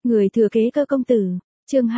Người thừa kế cơ công tử, chương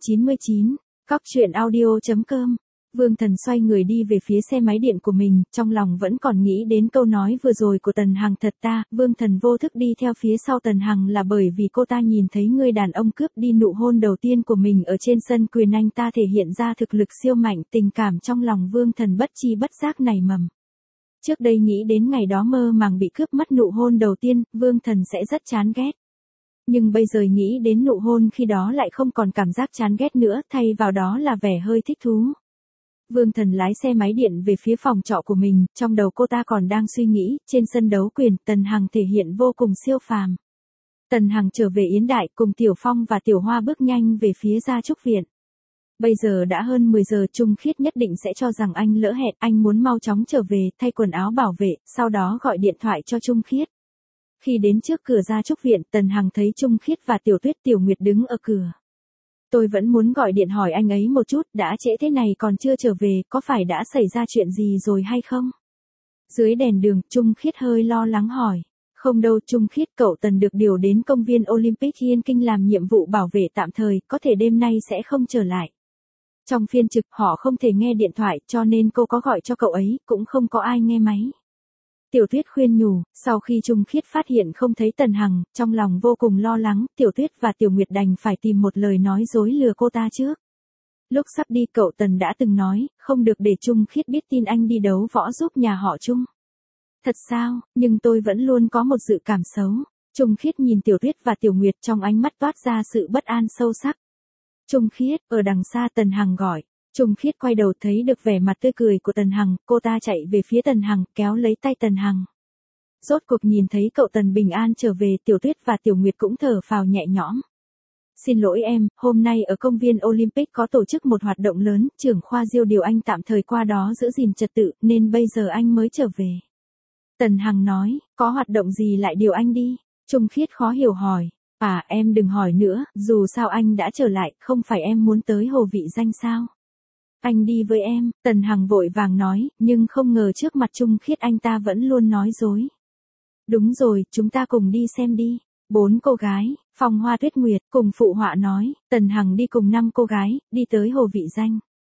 299, cóc truyện audio.com. Vương Thần xoay người đi về phía xe máy điện của mình, trong lòng vẫn còn nghĩ đến câu nói vừa rồi của Tần Hằng thật ta. Vương Thần vô thức đi theo phía sau Tần Hằng là bởi vì cô ta nhìn thấy người đàn ông cướp đi nụ hôn đầu tiên của mình ở trên sân quyền, anh ta thể hiện ra thực lực siêu mạnh. Tình cảm trong lòng Vương Thần bất chi bất giác nảy mầm. Trước đây nghĩ đến ngày đó mơ màng bị cướp mất nụ hôn đầu tiên, Vương Thần sẽ rất chán ghét. Nhưng bây giờ nghĩ đến nụ hôn khi đó lại không còn cảm giác chán ghét nữa, thay vào đó là vẻ hơi thích thú. Vương Thần lái xe máy điện về phía phòng trọ của mình, trong đầu cô ta còn đang suy nghĩ, trên sân đấu quyền, Tần Hằng thể hiện vô cùng siêu phàm. Tần Hằng trở về Yến Đại, cùng Tiểu Phong và Tiểu Hoa bước nhanh về phía Gia Trúc Viện. Bây giờ đã hơn 10 giờ, Trung Khiết nhất định sẽ cho rằng anh lỡ hẹn, anh muốn mau chóng trở về, thay quần áo bảo vệ, sau đó gọi điện thoại cho Trung Khiết. Khi đến trước cửa Gia Trúc Viện, Tần Hằng thấy Trung Khiết và Tiểu Tuyết Tiểu Nguyệt đứng ở cửa. Tôi vẫn muốn gọi điện hỏi anh ấy một chút, đã trễ thế này còn chưa trở về, có phải đã xảy ra chuyện gì rồi hay không? Dưới đèn đường, Trung Khiết hơi lo lắng hỏi. Không đâu Trung Khiết, cậu Tần được điều đến công viên Olympic Yên Kinh làm nhiệm vụ bảo vệ tạm thời, có thể đêm nay sẽ không trở lại. Trong phiên trực, họ không thể nghe điện thoại, cho nên cô có gọi cho cậu ấy, cũng không có ai nghe máy. Tiểu Tuyết khuyên nhủ, sau khi Trung Khiết phát hiện không thấy Tần Hằng, trong lòng vô cùng lo lắng, Tiểu Tuyết và Tiểu Nguyệt đành phải tìm một lời nói dối lừa cô ta trước. Lúc sắp đi cậu Tần đã từng nói, không được để Trung Khiết biết tin anh đi đấu võ giúp nhà họ Trung. Thật sao, nhưng tôi vẫn luôn có một dự cảm xấu. Trung Khiết nhìn Tiểu Tuyết và Tiểu Nguyệt, trong ánh mắt toát ra sự bất an sâu sắc. Trung Khiết, ở đằng xa Tần Hằng gọi. Trung Khiết quay đầu thấy được vẻ mặt tươi cười của Tần Hằng, cô ta chạy về phía Tần Hằng, kéo lấy tay Tần Hằng. Rốt cuộc nhìn thấy cậu Tần bình an trở về, Tiểu Tuyết và Tiểu Nguyệt cũng thở phào nhẹ nhõm. Xin lỗi em, hôm nay ở công viên Olympic có tổ chức một hoạt động lớn, trưởng khoa Diêu điều anh tạm thời qua đó giữ gìn trật tự, nên bây giờ anh mới trở về. Tần Hằng nói, có hoạt động gì lại điều anh đi? Trung Khiết khó hiểu hỏi. À, em đừng hỏi nữa, dù sao anh đã trở lại, không phải em muốn tới Hồ Vị Danh sao? Anh đi với em, Tần Hằng vội vàng nói, nhưng không ngờ trước mặt Trung Khiết anh ta vẫn luôn nói dối. Đúng rồi, chúng ta cùng đi xem đi. 4 cô gái, Phong Hoa Tuyết Nguyệt, cùng phụ họa nói, Tần Hằng đi cùng 5 cô gái, đi tới Hồ Vị Danh.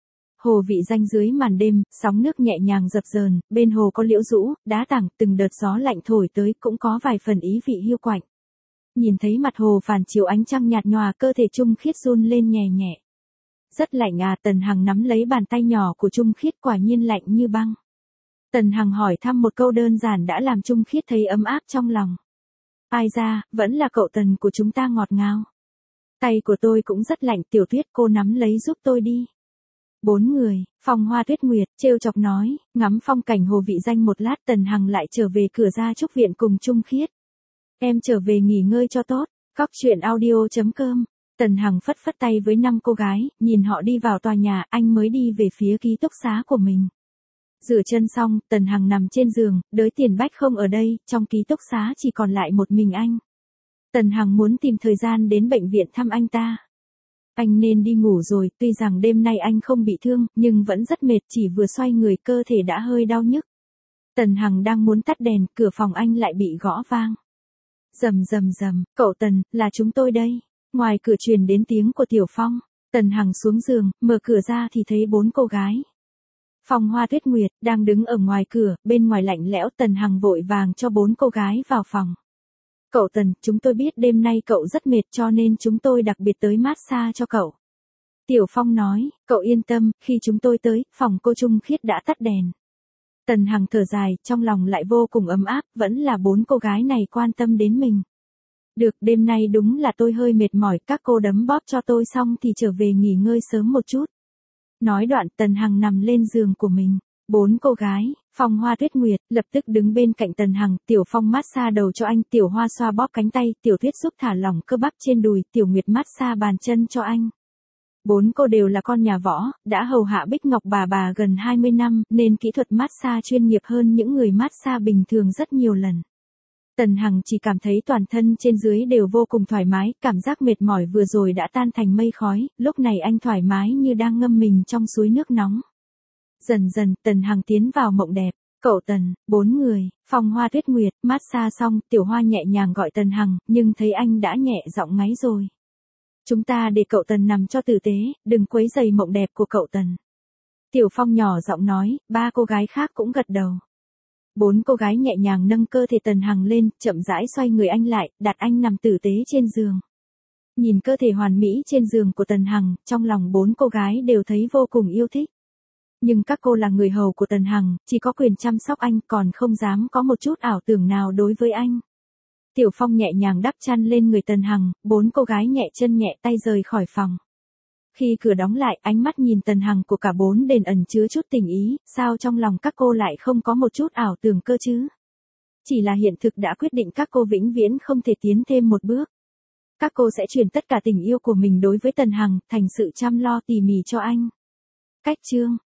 Hồ Vị Danh dưới màn đêm, sóng nước nhẹ nhàng dập dờn, bên hồ có liễu rũ, đá tảng, từng đợt gió lạnh thổi tới, cũng có vài phần ý vị hiu quạnh. Nhìn thấy mặt hồ phản chiếu ánh trăng nhạt nhòa, cơ thể Trung Khiết run lên nhẹ nhẹ. Rất lạnh à, Tần Hằng nắm lấy bàn tay nhỏ của Trung Khiết, quả nhiên lạnh như băng. Tần Hằng hỏi thăm một câu đơn giản đã làm Trung Khiết thấy ấm áp trong lòng. Ai ra, vẫn là cậu Tần của chúng ta ngọt ngào. Tay của tôi cũng rất lạnh, Tiểu Tuyết cô nắm lấy giúp tôi đi. 4 người, Phong Hoa Tuyết Nguyệt, trêu chọc nói, ngắm phong cảnh Hồ Vị Danh một lát, Tần Hằng lại trở về cửa Gia Trúc Viện cùng Trung Khiết. Em trở về nghỉ ngơi cho tốt, cóc truyện audio.com. Tần Hằng phất phất tay với 5 cô gái, nhìn họ đi vào tòa nhà, anh mới đi về phía ký túc xá của mình. Rửa chân xong, Tần Hằng nằm trên giường, Đới Tiền Bách không ở đây, trong ký túc xá chỉ còn lại một mình anh. Tần Hằng muốn tìm thời gian đến bệnh viện thăm anh ta. Anh nên đi ngủ rồi, tuy rằng đêm nay anh không bị thương, nhưng vẫn rất mệt, chỉ vừa xoay người cơ thể đã hơi đau nhức. Tần Hằng đang muốn tắt đèn, cửa phòng anh lại bị gõ vang. Rầm rầm rầm, cậu Tần, là chúng tôi đây. Ngoài cửa truyền đến tiếng của Tiểu Phong. Tần Hằng xuống giường, mở cửa ra thì thấy 4 cô gái. Phong Hoa Tuyết Nguyệt, đang đứng ở ngoài cửa, bên ngoài lạnh lẽo, Tần Hằng vội vàng cho 4 cô gái vào phòng. Cậu Tần, chúng tôi biết đêm nay cậu rất mệt cho nên chúng tôi đặc biệt tới massage cho cậu. Tiểu Phong nói, cậu yên tâm, khi chúng tôi tới, phòng cô Trung Khiết đã tắt đèn. Tần Hằng thở dài, trong lòng lại vô cùng ấm áp, vẫn là 4 cô gái này quan tâm đến mình. Được, đêm nay đúng là tôi hơi mệt mỏi, các cô đấm bóp cho tôi xong thì trở về nghỉ ngơi sớm một chút. Nói đoạn, Tần Hằng nằm lên giường của mình. 4 cô gái, Phong Hoa Tuyết Nguyệt, lập tức đứng bên cạnh Tần Hằng, Tiểu Phong massage đầu cho anh, Tiểu Hoa xoa bóp cánh tay, Tiểu Tuyết giúp thả lỏng cơ bắp trên đùi, Tiểu Nguyệt massage bàn chân cho anh. 4 cô đều là con nhà võ, đã hầu hạ Bích Ngọc bà gần 20 năm, nên kỹ thuật massage chuyên nghiệp hơn những người massage bình thường rất nhiều lần. Tần Hằng chỉ cảm thấy toàn thân trên dưới đều vô cùng thoải mái, cảm giác mệt mỏi vừa rồi đã tan thành mây khói, lúc này anh thoải mái như đang ngâm mình trong suối nước nóng. Dần dần, Tần Hằng tiến vào mộng đẹp. Cậu Tần, 4 người, Phong Hoa Tuyết Nguyệt, massage xong, Tiểu Hoa nhẹ nhàng gọi Tần Hằng, nhưng thấy anh đã nhẹ giọng ngáy rồi. Chúng ta để cậu Tần nằm cho tử tế, đừng quấy rầy mộng đẹp của cậu Tần. Tiểu Phong nhỏ giọng nói, ba cô gái khác cũng gật đầu. Bốn cô gái nhẹ nhàng nâng cơ thể Tần Hằng lên, chậm rãi xoay người anh lại, đặt anh nằm tử tế trên giường. Nhìn cơ thể hoàn mỹ trên giường của Tần Hằng, trong lòng bốn cô gái đều thấy vô cùng yêu thích. Nhưng các cô là người hầu của Tần Hằng, chỉ có quyền chăm sóc anh, còn không dám có một chút ảo tưởng nào đối với anh. Tiểu Phong nhẹ nhàng đắp chăn lên người Tần Hằng, bốn cô gái nhẹ chân nhẹ tay rời khỏi phòng. Khi cửa đóng lại, ánh mắt nhìn Tần Hằng của cả bốn đền ẩn chứa chút tình ý, sao trong lòng các cô lại không có một chút ảo tưởng cơ chứ? Chỉ là hiện thực đã quyết định các cô vĩnh viễn không thể tiến thêm một bước. Các cô sẽ truyền tất cả tình yêu của mình đối với Tần Hằng, thành sự chăm lo tỉ mỉ cho anh. Cách chương